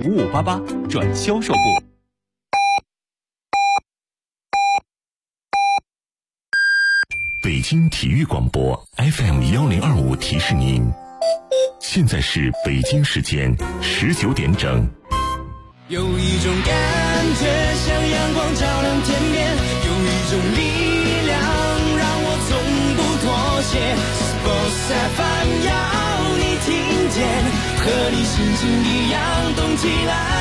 5588转销售部。 北京体育广播 FM1025提示您，现在是北京时间19点整。 有一种感觉像阳光照亮天边，有一种力量让我从不妥协。Sports FM 要你听见，和你心情一样动起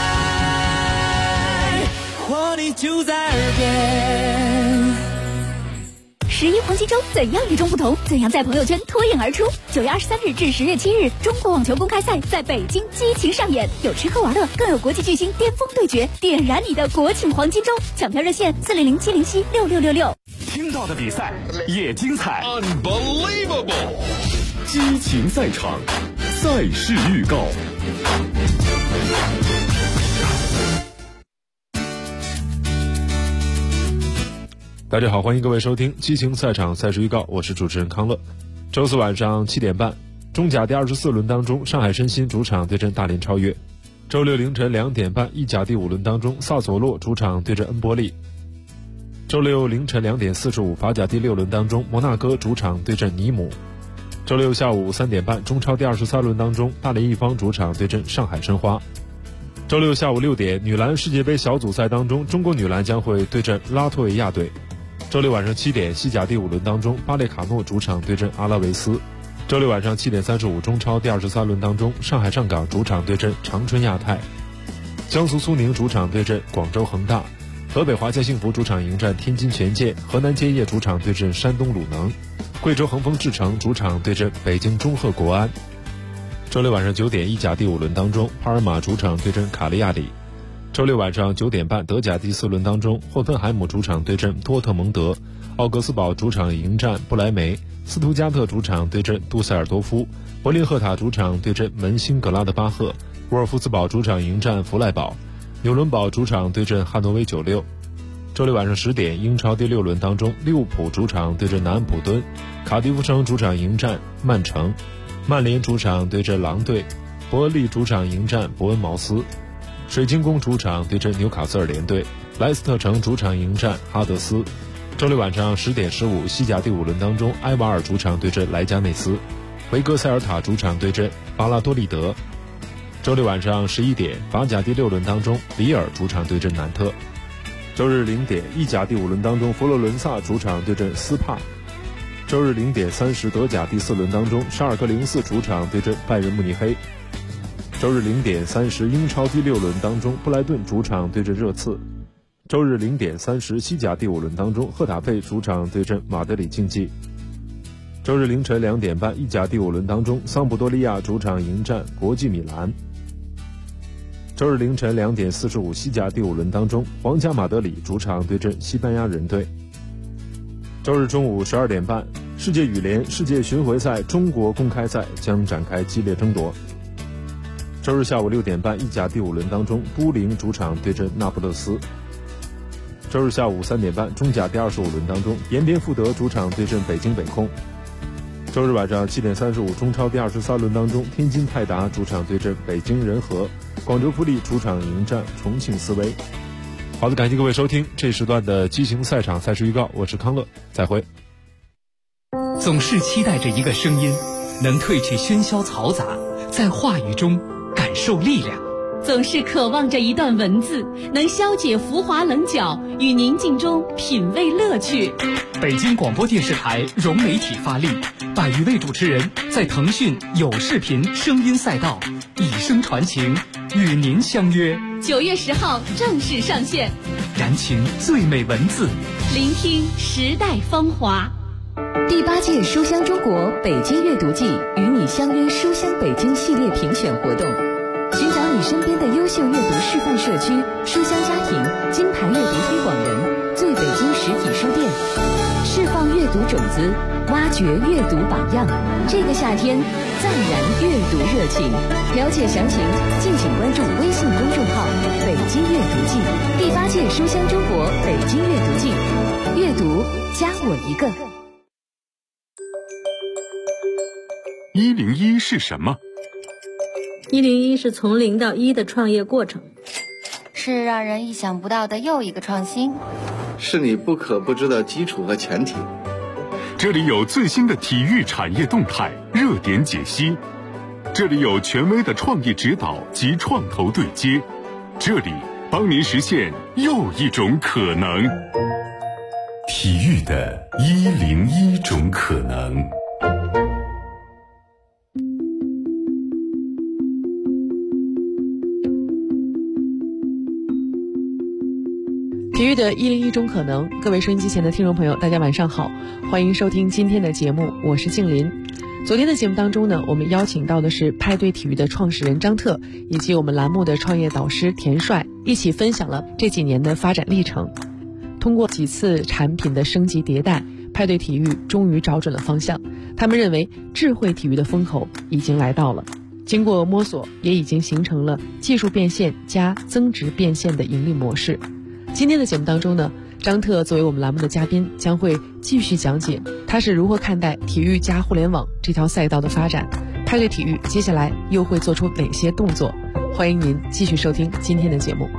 来，活力就在耳边。 11黄金周怎样与众不同？怎样在朋友圈脱颖而出？9月23日至10月7日，中国网球公开赛在北京激情上演，有吃喝玩乐，更有国际巨星巅峰对决，点燃你的国庆黄金周！抢票热线400-707-6666。 听到的比赛也精彩 Unbelievable！ 激情赛场，赛事预告。 大家好，欢迎各位收听激情赛场赛事预告，我是主持人康乐。周四晚上7点半，中甲第24轮当中，上海申鑫主场对阵大连超越。周六凌晨2点半，意甲第5轮当中，萨索洛主场对阵恩波利。周六凌晨2点45，法甲第6轮当中，摩纳哥主场对阵尼姆。周六下午3点半，中超第23轮当中，大连一方主场对阵上海申花。周六下午6点，女篮世界杯小组赛当中，中国女篮将会对阵拉脱维亚队。周六晚上7点，西甲第5轮当中，巴列卡诺主场对阵阿拉维斯。周六晚上7点35，中超第23轮当中，上海上港主场对阵长春亚泰。江苏苏宁主场对阵广州恒大。河北华夏幸福主场迎战天津权健。河南建业主场对阵山东鲁能。贵州恒丰智诚主场对阵北京中赫国安。周六晚上9点，意甲第5轮当中，帕尔马主场对阵卡利亚里。周六晚上9点半，德甲第4轮当中，霍芬海姆主场对阵多特蒙德。奥格斯堡主场迎战不莱梅。斯图加特主场对阵杜塞尔多夫。柏林赫塔主场对阵门兴格拉德巴赫。沃尔夫斯堡主场迎战弗赖堡。纽伦堡主场对阵汉诺威96。周六晚上10点，英超第6轮当中，利物浦主场对阵南安普敦。卡迪夫城主场迎战曼城。曼联主场对阵狼队。伯恩利主场迎战伯恩茅斯。水晶宫主场对阵纽卡斯尔联队。莱斯特城主场迎战哈德斯。周六晚上10点15，西甲第5轮当中，埃瓦尔主场对阵莱加内斯。维格塞尔塔主场对阵巴拉多利德。周六晚上11点，法甲第6轮当中，里尔主场对阵南特。周日0点，意甲第5轮当中，佛罗伦萨主场对阵斯帕。周日0点30，德甲第4轮当中，沙尔克04主场对阵拜仁慕尼黑。周日0点30，英超第6轮当中，布莱顿主场对阵热刺。周日0点30，西甲第5轮当中，赫塔费主场对阵马德里竞技。周日凌晨2点半，意甲第5轮当中，桑普多利亚主场迎战国际米兰。周日凌晨2点45，西甲第5轮当中，皇家马德里主场对阵西班牙人队。周日中午12点半，世界羽联世界巡回赛中国公开赛将展开激烈争夺。周日下午6点半，意甲第5轮当中，都灵主场对阵那不勒斯。周日下午3点半，中甲第25轮当中，延边富德主场对阵北京北控。周日晚上7点35，中超第23轮当中，天津泰达主场对阵北京人和。广州富力主场迎战重庆斯威。好的，感谢各位收听这时段的激情赛场赛事预告，我是康乐，再会。 总是期待着一个声音，能褪去喧嚣嘈杂，在话语中感受力量。 总是渴望着一段文字，能消解浮华棱角，与宁静中品味乐趣。 北京广播电视台融媒体发力，100余位主持人在腾讯有视频声音赛道以声传情，与您相约。 9月10号正式上线， 燃情最美文字， 聆听时代风华。 第8届书香中国北京阅读季与你相约书香北京系列评选活动，寻找你身边的优秀阅读示范社区、书香家庭、金牌阅读推广人、最北京实体书店，释放阅读种子，挖掘阅读榜样。这个夏天，再燃阅读热情。了解详情，敬请关注微信公众号“北京阅读季”。第8届书香中国北京阅读季，阅读加我一个。 101是什么 101是从0到1的创业过程， 是让人意想不到的又一个创新， 是你不可不知的基础和前提。 这里有最新的体育产业动态热点解析，这里有权威的创业指导及创投对接，这里帮您实现又一种可能。体育的101种可能。 体育的101种可能，各位收音机前的听众朋友，大家晚上好，欢迎收听今天的节目，我是静林。昨天的节目当中呢，我们邀请到的是派对体育的创始人张特，以及我们栏目的创业导师田帅，一起分享了这几年的发展历程。通过几次产品的升级迭代，派对体育终于找准了方向。他们认为智慧体育的风口已经来到了，经过摸索，也已经形成了技术变现加增值变现的盈利模式。今天的节目当中呢，张特作为我们栏目的嘉宾，将会继续讲解他是如何看待体育加互联网这条赛道的发展，派对体育接下来又会做出哪些动作。欢迎您继续收听今天的节目。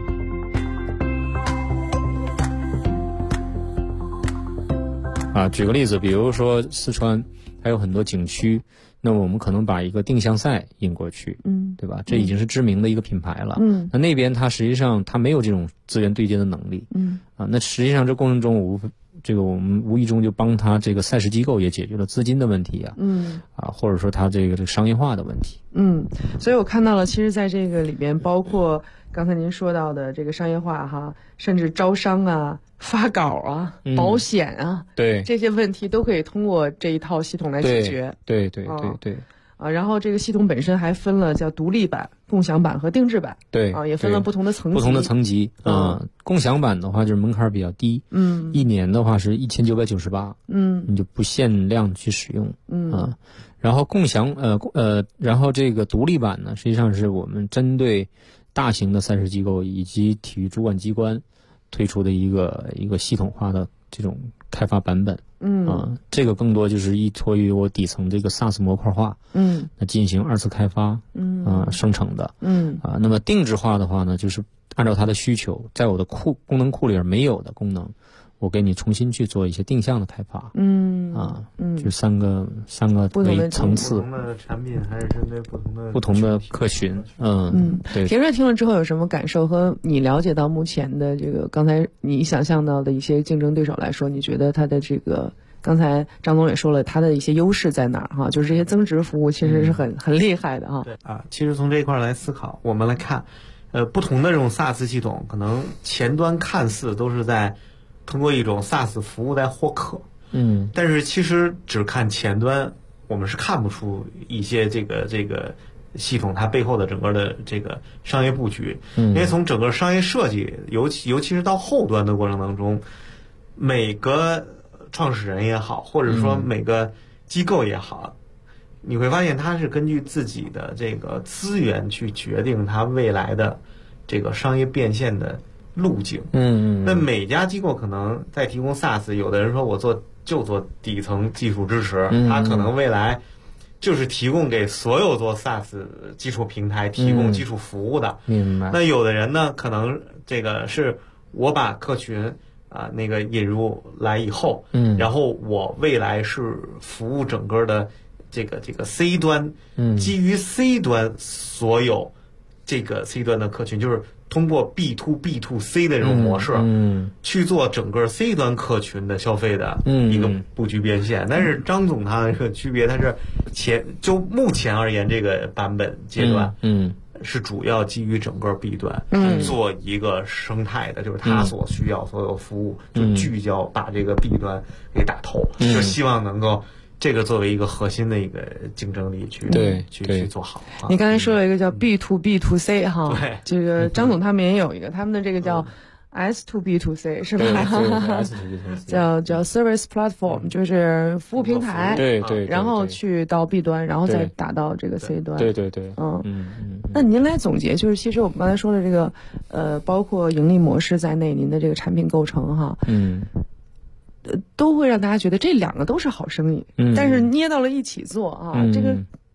举个例子，比如说四川还有很多景区，那我们可能把一个定向赛引过去，对吧？这已经是知名的一个品牌了。那边它实际上它没有这种资源对接的能力。那实际上这过程中我们无意中就帮他这个赛事机构也解决了资金的问题或者说他这个商业化的问题。 所以我看到了，其实在这个里边，包括刚才您说到的这个商业化甚至招商啊、发稿保险对这些问题都可以通过这一套系统来解决。 对然后这个系统本身还分了叫独立版、共享版和定制版。 对也分了不同的层级。 共享版的话就是门槛比较低，1年的话是1998，你就不限量去使用。然后然后这个独立版呢，实际上是我们针对大型的赛事机构以及体育主管机关推出的一个系统化的这种开发版本。这个更多就是依托于我底层这个 SaaS 模块化，那进行2次开发，生成的。那么定制化的话呢，就是按照它的需求，在我的功能库里边没有的功能，我给你重新去做一些定向的开发。就三个为层次， 不同的产品还是针对不同的客群。对。 田帅听了之后有什么感受？和你了解到目前的这个刚才你想象到的一些竞争对手来说，你觉得他的这个刚才张总也说了，他的一些优势在哪儿就是这些增值服务其实是很厉害的对其实从这一块来思考，我们来看，不同的这种 SaaS 系统，可能前端看似都是在通过一种 SaaS 服务在获客。但是其实只看前端，我们是看不出一些这个系统它背后的整个的这个商业布局。因为从整个商业设计，尤其是到后端的过程当中，每个创始人也好，或者说每个机构也好，你会发现它是根据自己的这个资源去决定它未来的这个商业变现的路径。那每家机构可能在提供 SaaS， 有的人说我做底层技术支持，他可能未来就是提供给所有做 SaaS 基础平台提供基础服务的。 明白。 那有的人呢，可能这个是我把客群引入来以后，然后我未来是服务整个的这个 C 端，基于 C 端所有这个 C 端的客群，就是通过 B to B to C 的这种模式，去做整个 C 端客群的消费的一个布局变现。但是张总他的这个区别，他是就目前而言这个版本阶段，是主要基于整个 B 端做一个生态的，就是他所需要所有服务就聚焦把这个 B 端给打透，就希望能够这个作为一个核心的一个竞争力去做好。 你刚才说了一个叫 B to B to C 对， 这个张总他们也有一个，他们的这个叫S to B to C 是吧？叫 Service Platform， 就是服务平台， 对， 然后去到 B 端，然后再打到这个 C 端。 对， 那您来总结，就是其实我们刚才说的这个包括盈利模式在内，您的这个产品构成都会让大家觉得这两个都是好生意，但是捏到了一起做这个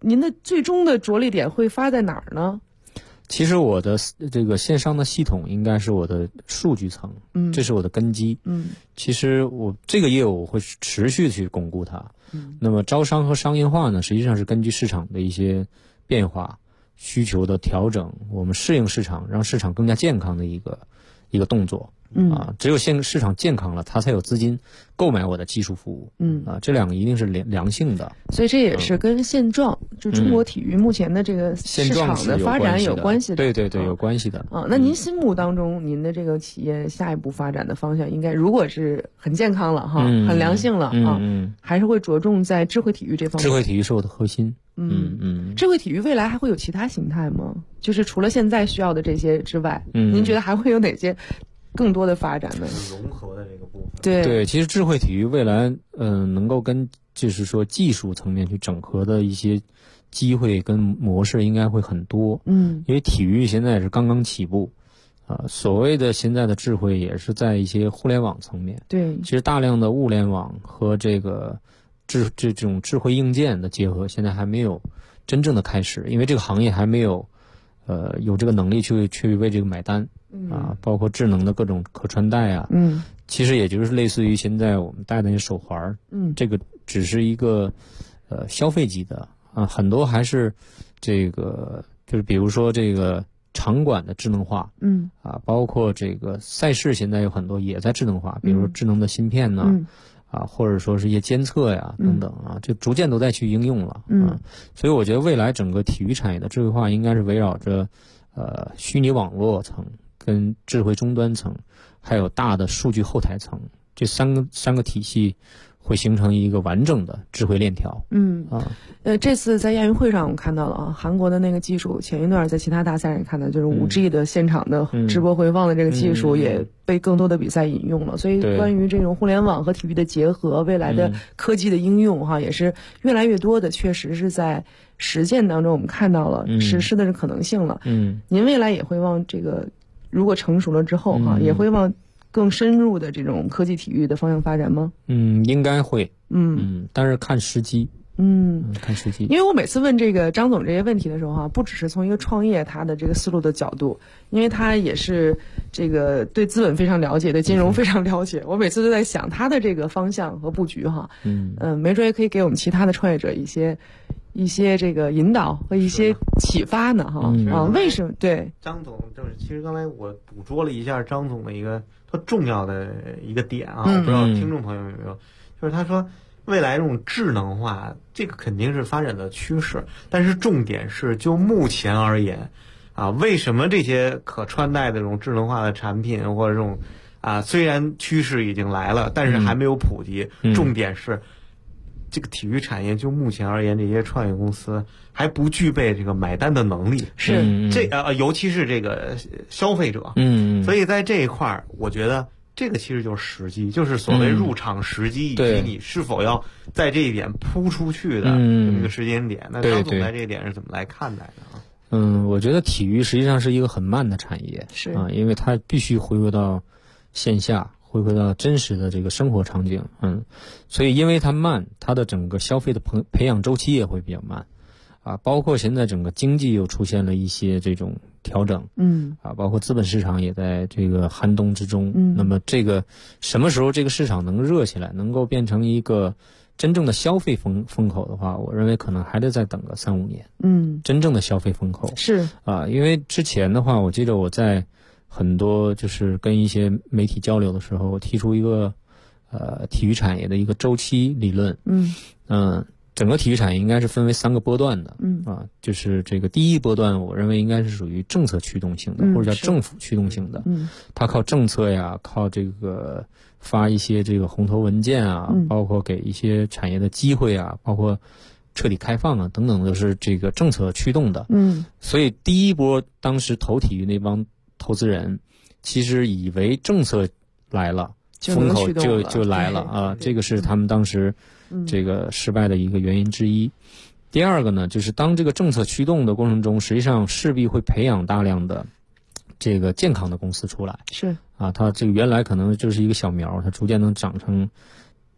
您的最终的着力点会发在哪儿呢？ 其实我的这个线上的系统应该是我的数据层，这是我的根基。其实我这个业务我会持续去巩固它。那么招商和商业化呢，实际上是根据市场的一些变化、需求的调整，我们适应市场，让市场更加健康的一个动作。只有市场健康了，它才有资金购买我的技术服务。这两个一定是良性的。 所以这也是跟现状，就中国体育目前的这个市场的发展有关系的。 对对对，有关系的。 那您心目当中，您的这个企业下一步发展的方向，应该如果是很健康了哈，很良性了还是会着重在智慧体育这方面。 智慧体育是我的核心。 智慧体育未来还会有其他形态吗？就是除了现在需要的这些之外，您觉得还会有哪些更多的发展呢？ 融合的这个部分。 对，其实智慧体育未来能够跟就是说技术层面去整合的一些机会跟模式应该会很多。因为体育现在是刚刚起步所谓的现在的智慧也是在一些互联网层面。 对， 其实大量的物联网和这种智慧硬件的结合现在还没有真正的开始，因为这个行业还没有有这个能力去为这个买单。包括智能的各种可穿戴啊，其实也就是类似于现在我们戴的那手环，这个只是一个消费级的很多还是这个就是比如说这个场馆的智能化，包括这个赛事现在有很多也在智能化，比如说智能的芯片呢，或者说是一些监测呀等等就逐渐都在去应用了。所以我觉得未来整个体育产业的智慧化应该是围绕着虚拟网络层跟智慧终端层还有大的数据后台层，这三个体系会形成一个完整的智慧链条。 这次在亚运会上我们看到了韩国的那个技术，前一段在其他大赛上也看到，就是 5G 的现场的直播回放的这个技术也被更多的比赛引用了。所以关于这种互联网和体育的结合，未来的科技的应用也是越来越多的，确实是在实践当中我们看到了实施的可能性了。您未来也会往这个如果成熟了之后也会往更深入的这种科技体育的方向发展吗？ 应该会。但是看时机。看时机。 因为我每次问这个张总这些问题的时候不只是从一个创业他的这个思路的角度，因为他也是这个对资本非常了解，对金融非常了解。我每次都在想他的这个方向和布局没准也可以给我们其他的创业者一些这个引导和一些启发呢为什么？对， 张总就是其实刚才我捕捉了一下张总的一个特重要的一个点我不知道听众朋友有没有，就是他说未来这种智能化这个肯定是发展的趋势，但是重点是就目前而言为什么这些可穿戴的这种智能化的产品或者这种虽然趋势已经来了，但是还没有普及。重点是这个体育产业就目前而言，这些创业公司还不具备这个买单的能力。 是尤其是这个消费者。所以在这一块我觉得这个其实就是时机，就是所谓入场时机，以及你是否要在这一点扑出去的这么一个时间点。那张总在这一点是怎么来看待的我觉得体育实际上是一个很慢的产业，因为它必须回归到线下，回归到真实的这个生活场景。所以因为它慢，它的整个消费的培养周期也会比较慢包括现在整个经济又出现了一些这种调整，包括资本市场也在这个寒冬之中。那么这个什么时候这个市场能热起来，能够变成一个真正的消费风口的话，我认为可能还得再等个3-5年。真正的消费风口是因为之前的话，我记得我在很多就是跟一些媒体交流的时候，我提出一个体育产业的一个周期理论。整个体育产业应该是分为3个波段的。就是这个第一波段，我认为应该是属于政策驱动性的，或者叫政府驱动性的。它靠政策呀，靠这个发一些这个红头文件包括给一些产业的机会包括彻底开放等等，都是这个政策驱动的。所以第一波当时投体育那帮投资人，其实以为政策来了，风口就来了这个是他们当时这个失败的一个原因之一。第二个呢，就是当这个政策驱动的过程中，实际上势必会培养大量的这个健康的公司出来。 是它这个原来可能就是一个小苗，它逐渐能长成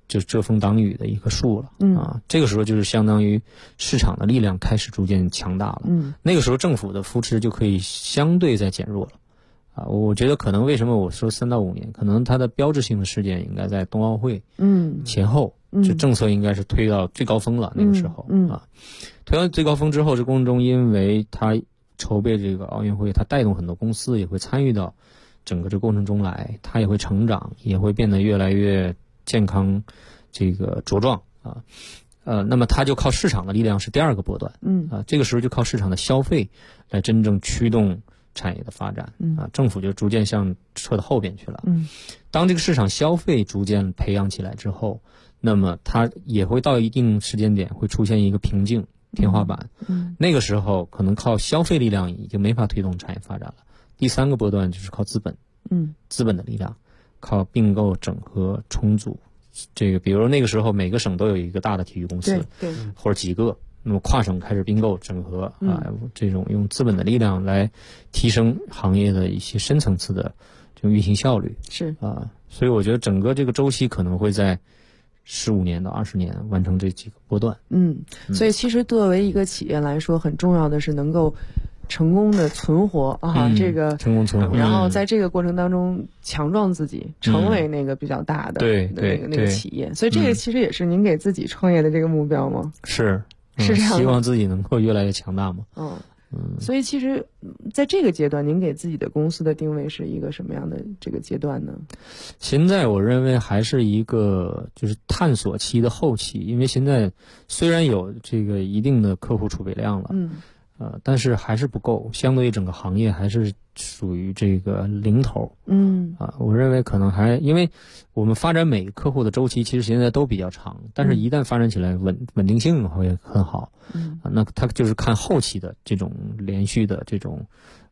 就遮风挡雨的一棵树了。这个时候就是相当于市场的力量开始逐渐强大了。那个时候政府的扶持就可以相对再减弱了。我觉得可能为什么我说3到5年，可能它的标志性的事件应该在冬奥会前后，这政策应该是推到最高峰了。那个时候推到最高峰之后，这过程中因为它筹备这个奥运会，它带动很多公司也会参与到整个这过程中来，它也会成长，也会变得越来越健康，这个茁壮那么它就靠市场的力量是第2个波段。这个时候就靠市场的消费来真正驱动产业的发展。政府就逐渐向撤到后边去了。当这个市场消费逐渐培养起来之后，那么它也会到一定时间点会出现一个瓶颈天花板。那个时候可能靠消费力量已经没法推动产业发展了。第3个波段就是靠资本。资本的力量，靠并购、整合、重组。这个比如那个时候每个省都有一个大的体育公司， 对， 或者几个，那么跨省开始并购整合这种用资本的力量来提升行业的一些深层次的这种运行效率。所以我觉得整个这个周期可能会在15年到20年完成这几个波段。 所以其实作为一个企业来说，很重要的是能够成功的存活这个成功存活， 然后在这个过程当中强壮自己，成为那个比较大的那个企业。所以这个其实也是您给自己创业的这个目标吗？ 是这样， 希望自己能够越来越强大嘛。 所以其实在这个阶段，您给自己的公司的定位是一个什么样的这个阶段呢？ 现在我认为还是一个就是探索期的后期，因为现在虽然有这个一定的客户储备量了，但是还是不够，相对于整个行业还是属于这个零头。我认为可能还因为我们发展每个客户的周期其实现在都比较长，但是一旦发展起来稳定性会很好。那它就是看后期的这种连续的这种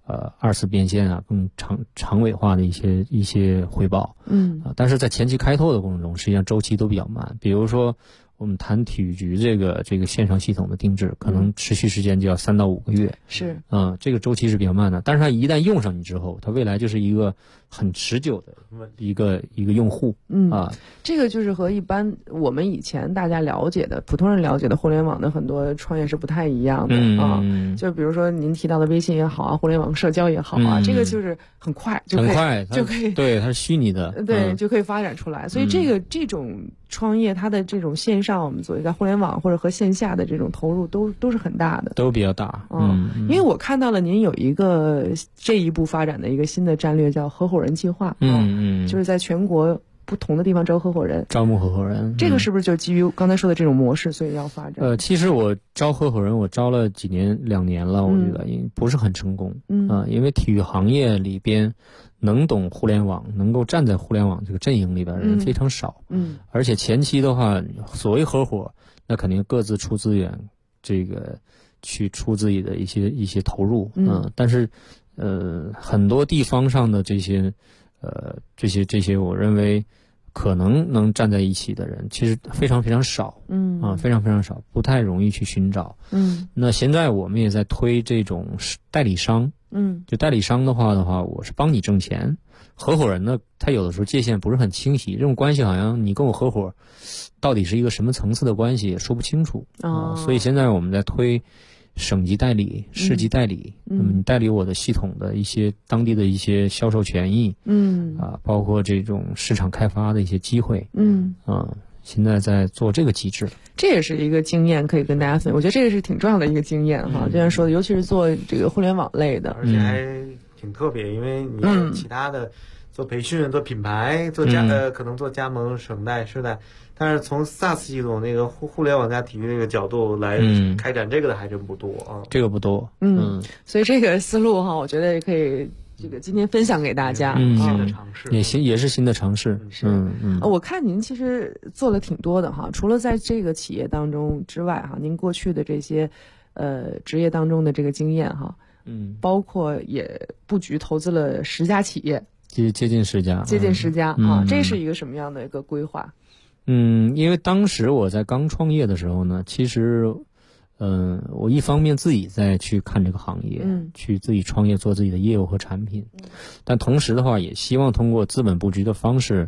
2次变现更长尾化的一些回报。但是在前期开拓的过程中，实际上周期都比较慢。比如说我们谈体育局这个线上系统的定制，可能持续时间就要3到5个月。 是这个周期是比较慢的，但是它一旦用上你之后，它未来就是一个很持久的一个用户。 这个就是和一般我们以前大家了解的普通人了解的互联网的很多创业是不太一样的。就比如说您提到的微信也好互联网社交也好这个就是很快就可以对，它是虚拟的， 就可以发展出来。所以这种创业它的这种线上我们做一个互联网或者和线下的这种投入都是很大的， 都比较大。 因为我看到了您有一个这一步发展的一个新的战略叫合伙人计划。就是在全国不同的地方招合伙人， 招募合伙人。 这个是不是就基于刚才说的这种模式，所以要发展？ 其实我招合伙人，我招了2年了，我觉得不是很成功。因为体育行业里边能懂互联网，能够站在互联网这个阵营里边的人非常少。而且前期的话，所谓合伙，那肯定各自出资源，这个去出自己的一些投入。但是很多地方上的这些我认为可能站在一起的人其实非常非常少。非常非常少，不太容易去寻找。那现在我们也在推这种代理商。就代理商的话，我是帮你挣钱。合伙人呢，他有的时候界限不是很清晰，这种关系好像你跟我合伙到底是一个什么层次的关系也说不清楚。所以现在我们在推省级代理、市级代理。那么你代理我的系统的一些当地的一些销售权益，包括这种市场开发的一些机会。现在在做这个机制， 这也是一个经验可以跟大家分享。我觉得这个是挺重要的一个经验哈。就像说的，尤其是做这个互联网类的， 而且还挺特别，因为你其他的做培训、做品牌、做可能做加盟、省代、市代，但是从 SaaS 系统那个互联网加体育那个角度来开展这个的还真不多啊。 这个不多。 所以这个思路哈，我觉得也可以。这个今天分享给大家， 新的尝试也是新的尝试。 我看您其实做了挺多的哈，除了在这个企业当中之外哈，您过去的这些职业当中的这个经验哈，包括也布局投资了10家企业， 接近10家， 啊，这是一个什么样的一个规划？ 因为当时我在刚创业的时候呢，其实。我一方面自己在去看这个行业，去自己创业做自己的业务和产品，但同时的话也希望通过资本布局的方式，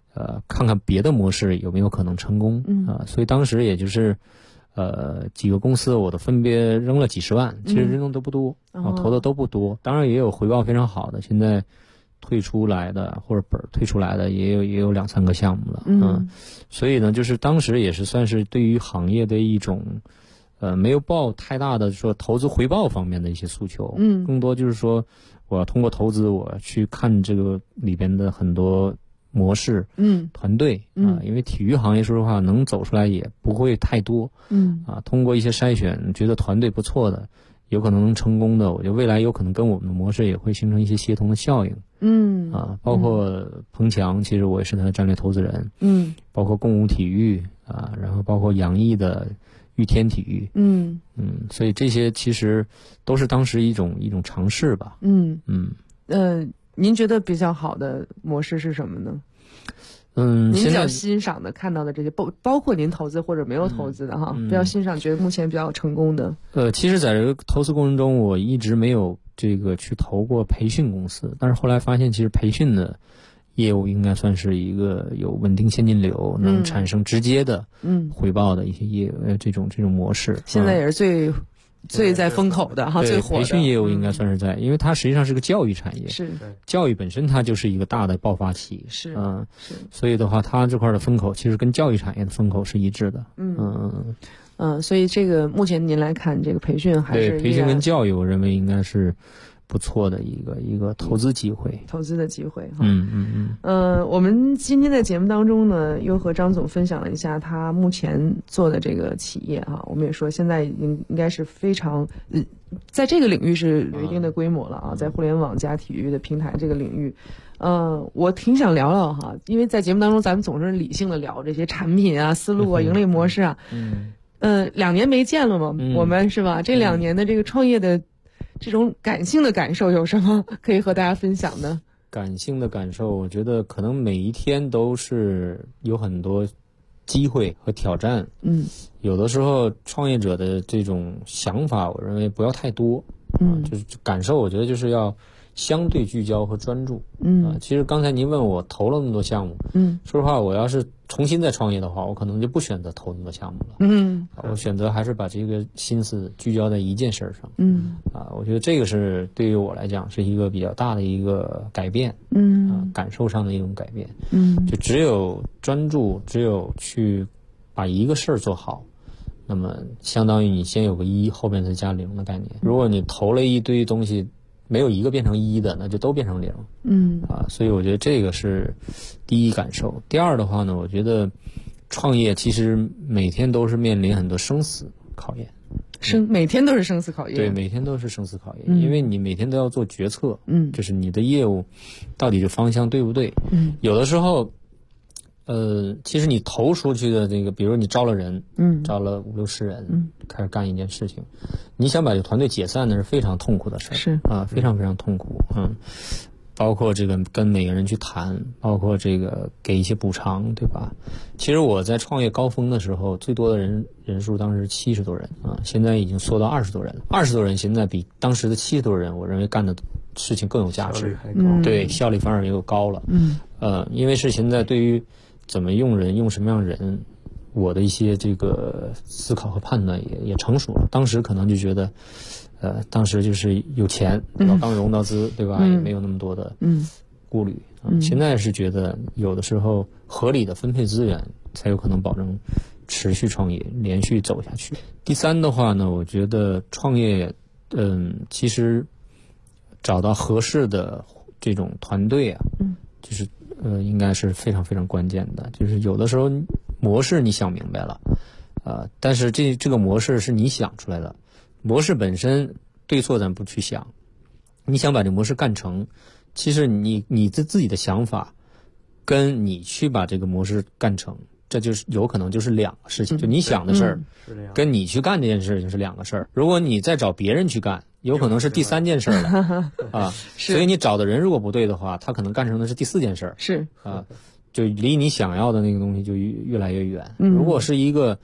看看别的模式有没有可能成功所以当时也就是几个公司我都分别扔了几十万，其实扔的都不多，投的都不多，当然也有回报非常好的，现在退出来的或者本退出来的也有2-3个项目了所以呢就是当时也是算是对于行业的一种没有抱太大的说投资回报方面的一些诉求更多就是说我要通过投资我去看这个里边的很多模式团队因为体育行业说实话能走出来也不会太多通过一些筛选觉得团队不错的有可能能成功的，我觉得未来有可能跟我们的模式也会形成一些协同的效应包括彭强其实我也是他的战略投资人包括共舞体育然后包括杨毅的玉天体育所以这些其实都是当时一种尝试吧您觉得比较好的模式是什么呢？您比较欣赏的看到的这些包括您投资或者没有投资的比较欣赏觉得目前比较成功的其实在这个投资过程中我一直没有这个去投过培训公司，但是后来发现其实培训的业务应该算是一个有稳定现金流能产生直接的回报的一些业务这种模式现在也是最在风口的最火的培训业务应该算是在因为它实际上是个教育产业是教育本身它就是一个大的爆发期是所以的话它这块的风口其实跟教育产业的风口是一致的所以这个目前您来看这个培训还是对培训跟教育我认为应该是不错的一个投资机会投资的机会我们今天的节目当中呢又和张总分享了一下他目前做的这个企业我们也说现在应该是非常在这个领域是有一定的规模了在互联网加体育的平台这个领域我挺想聊聊因为在节目当中咱们总是理性的聊这些产品思路盈利模式2年没见了嘛我们是吧这2年的这个创业的这种感性的感受有什么可以和大家分享的？ 感性的感受我觉得可能每一天都是有很多机会和挑战有的时候创业者的这种想法我认为不要太多就是感受我觉得就是要相对聚焦和专注其实刚才您问我投了那么多项目说实话我要是重新再创业的话我可能就不选择投那么多项目了我选择还是把这个心思聚焦在一件事上我觉得这个是对于我来讲是一个比较大的一个改变感受上的一种改变就只有专注只有去把一个事儿做好那么相当于你先有个1后面再加0的概念如果你投了一堆东西没有一个变成1的那就都变成0所以我觉得这个是第一感受第二的话呢我觉得创业其实每天都是面临很多生死考验每天都是生死考验对每天都是生死考验因为你每天都要做决策就是你的业务到底这方向对不对有的时候其实你投出去的这个比如你招了人招了50-60人开始干一件事情你想把这个团队解散那是非常痛苦的事是非常非常痛苦包括这个跟每个人去谈包括这个给一些补偿对吧其实我在创业高峰的时候最多的人数当时70多人现在已经缩到20多人了20多人现在比当时的70多人我认为干的事情更有价值对效率反而又高了因为是现在对于怎么用人用什么样人我的一些这个思考和判断也成熟了当时可能就觉得当时就是有钱刚融到资对吧也没有那么多的顾虑现在是觉得有的时候合理的分配资源才有可能保证持续创业连续走下去第三的话呢我觉得创业其实找到合适的这种团队就是应该是非常非常关键的就是有的时候模式你想明白了但是这个模式是你想出来的模式本身对错咱不去想你想把这模式干成其实你自己的想法跟你去把这个模式干成这就是有可能就是2个事情就你想的事儿跟你去干这件事情是2个事儿如果你再找别人去干有可能是第3件事了所以你找的人如果不对的话他可能干成的是第4件事是就离你想要的那个东西就越来越远如果是一个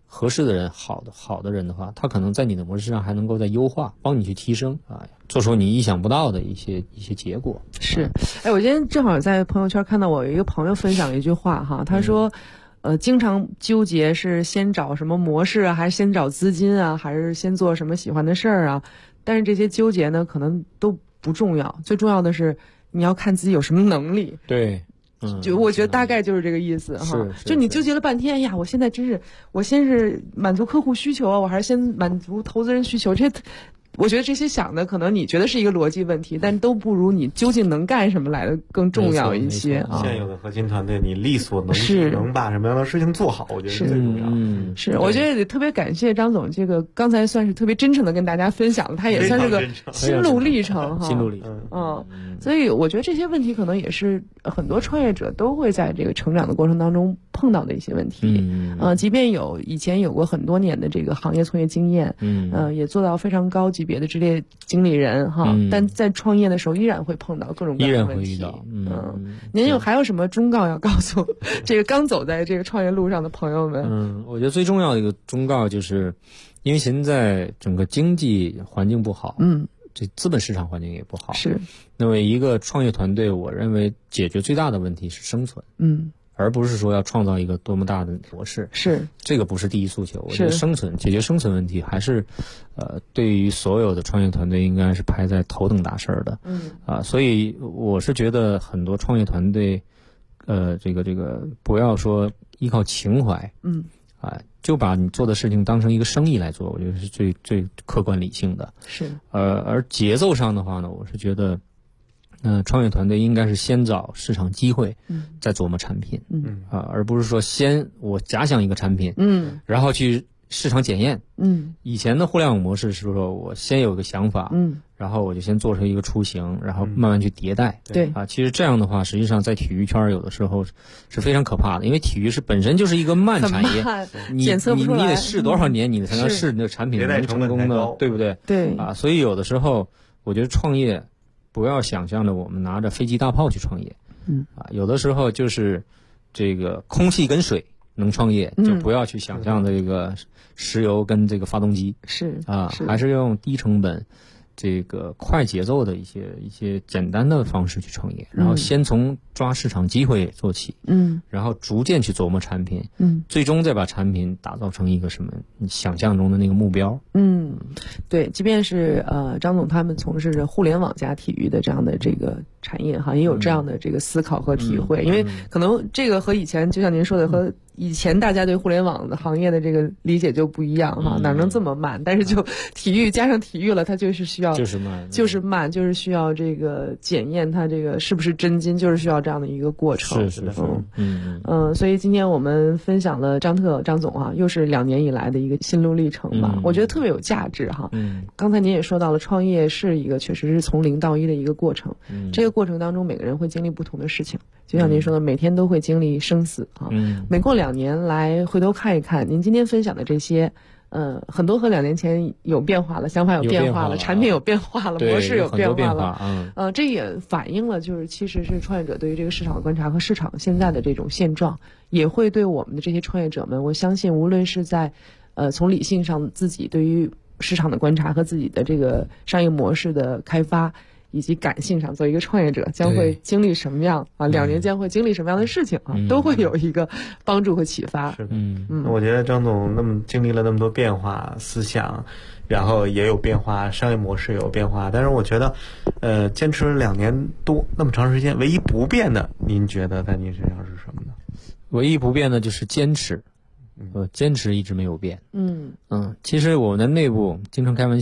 合适的人，好的人的话，他可能在你的模式上还能够再优化，帮你去提升啊，做出你意想不到的一些结果。 是，我今天正好在朋友圈看到我有一个朋友分享了一句话哈，他说，经常纠结是先找什么模式啊，还是先找资金啊，还是先做什么喜欢的事儿啊？但是这些纠结呢，可能都不重要，最重要的是你要看自己有什么能力。 对。 就我觉得大概就是这个意思哈，就你纠结了半天呀，我现在真是，我先是满足客户需求啊，我还是先满足投资人需求，我觉得这些想的可能你觉得是一个逻辑问题，但都不如你究竟能干什么来的更重要一些啊。 现有的核心团队，你力所能及，能把什么样的事情做好，我觉得是最重要的。 是，我觉得也特别感谢张总，这个刚才算是特别真诚的跟大家分享了，他也算是个心路历程哈。 心路历程， 所以我觉得这些问题可能也是很多创业者都会在这个成长的过程当中碰到的一些问题。即便以前有过很多年的这个行业从业经验，也做到非常高级别的职业经理人哈，但在创业的时候依然会碰到各种各样的问题。 依然会遇到。 您还有什么忠告要告诉这个刚走在这个创业路上的朋友们？ 我觉得最重要的一个忠告就是，因为现在整个经济环境不好，这资本市场环境也不好， 是。 那么一个创业团队，我认为解决最大的问题是生存，而不是说要创造一个多么大的模式， 是这个不是第一诉求。我觉得解决生存问题还是，对于所有的创业团队应该是排在头等大事的，所以我是觉得很多创业团队，这个不要说依靠情怀，就把你做的事情当成一个生意来做，我觉得是最客观理性的。 是，而节奏上的话呢，我是觉得，创业团队应该是先找市场机会，再琢磨产品，而不是说先我假想一个产品，然后去市场检验，以前的互联网模式是说我先有个想法，然后我就先做出一个雏形，然后慢慢去迭代， 对其实这样的话，实际上在体育圈有的时候是非常可怕的，因为体育本身就是一个慢产业， 检测不出来， 你得试多少年，你才能试你的产品能成功呢？对不对？ 对所以有的时候我觉得创业不要想象着我们拿着飞机大炮去创业，有的时候就是这个空气跟水能创业，就不要去想象这个石油跟这个发动机，还是用低成本这个快节奏的一些简单的方式去创业，然后先从抓市场机会做起，然后逐渐去琢磨产品，最终再把产品打造成一个什么你想象中的那个目标。 对，即便是张总他们从事着互联网加体育的这样的这个产业哈，也有这样的这个思考和体会，因为可能这个和以前就像您说的和以前大家对互联网的行业的这个理解就不一样哈，哪能这么慢？但是就体育加上体育了，它就是需要就是慢，就是需要这个检验它这个是不是真金，就是需要这样的一个过程。 是的， 所以今天我们分享了张总啊，又是2年以来的一个心路历程吧，我觉得特别有价值哈。刚才您也说到了，创业是一个确实是从0到1的一个过程，这个过程当中每个人会经历不同的事情，就像您说的，每天都会经历生死啊。每过2年来回头看一看，您今天分享的这些，很多和2年前有变化了，想法有变化了，产品有变化了，模式有变化了。这也反映了就是其实是创业者对于这个市场的观察和市场现在的这种现状，也会对我们的这些创业者们，我相信无论是在从理性上自己对于市场的观察和自己的这个商业模式的开发，以及感性上，作为一个创业者将会经历什么样2年将会经历什么样的事情都会有一个帮助和启发。 是的，我觉得张总经历了那么多变化，思想，然后也有变化，商业模式也有变化，但是我觉得，坚持2年多那么长时间，唯一不变的，您觉得在您身上是什么呢？ 唯一不变的就是坚持。坚持一直没有变。其实我们的内部经常开玩